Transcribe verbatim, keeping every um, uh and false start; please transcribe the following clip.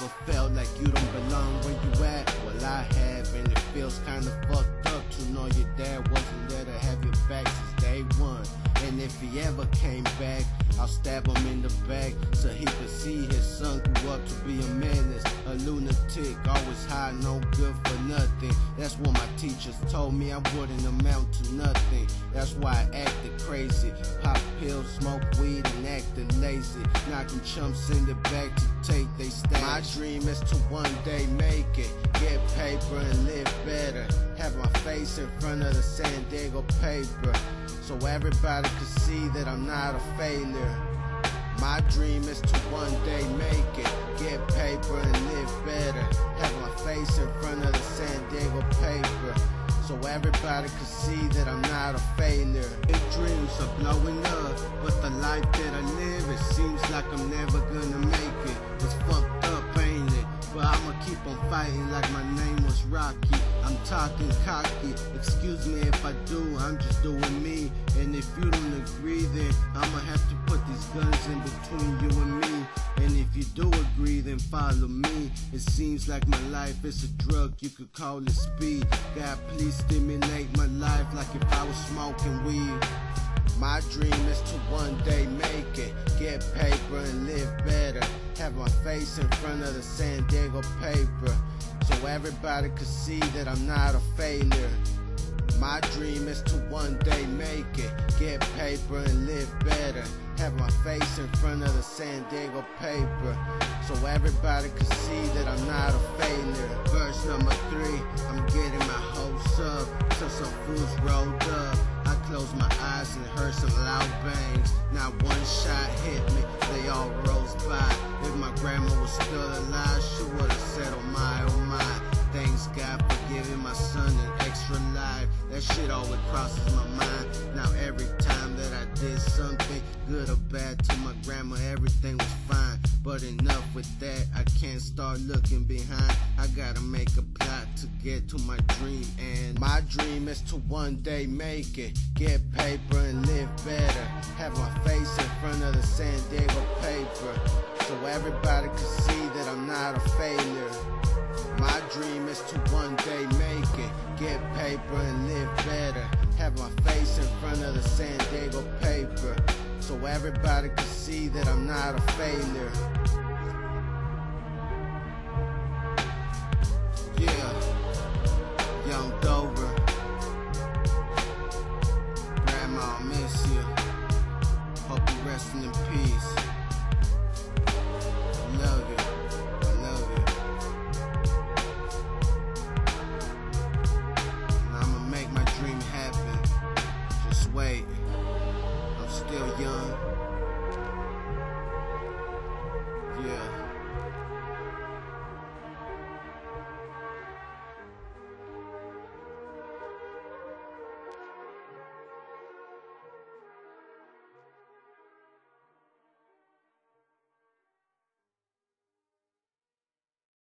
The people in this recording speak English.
felt like you don't belong where you at? Well, I have, and it feels kinda fucked up to know your dad wasn't there to have your back since day one. And if he ever came back, I'll stab him in the back so he could see his son grew up to be a menace, a lunatic, always high, no good for nothing. That's what my teachers told me, I wouldn't amount to nothing. That's why I acted crazy, pop pills, smoke weed, and acted lazy, knocking chumps in the back to take they stash. My dream is to one day make it, get paper and live better, have my face in front of the San Diego paper, so everybody could see that I'm not a failure. My dream is to one day make it, get paper and live better, have my face in front of the San Diego paper, so everybody could see that I'm not a failure. Big dreams are blowing up, but the life that I live, it seems like I'm never gonna make it. It's fucked up, ain't it? But I'ma keep on fighting like my name was Rocky. I'm talking cocky, excuse me if I do, I'm just doing me. And if you don't agree, then I'ma have to put these guns in between you and me. And if you do agree, then follow me. It seems like my life is a drug, you could call it speed. God, please stimulate my life like if I was smoking weed. My dream is to one day make it, get paper and live better, have my face in front of the San Diego paper, so everybody could see that I'm not a failure. My dream is to one day make it, get paper and live better, have my face in front of the San Diego paper, so everybody could see that I'm not a failure. Verse number three, I'm getting my hopes up, till some fools rolled up. I closed my eyes and heard some loud bangs. Not one shot hit me, they all rose by. If my grandma was still alive, she would've said, oh my, oh my. Thanks God for giving my son an extra life. That shit always crosses my mind. Now every time that I did something, good or bad, to my grandma, everything was fine. But enough with that, I can't start looking behind. I gotta make a plot to get to my dream. And my dream is to one day make it, get paper and live better, have my face in front of the San Diego paper, so everybody could see that I'm not a failure. My dream is to one day make it, get paper and live better, have my face in front of the San Diego paper, so everybody could see that I'm not a failure.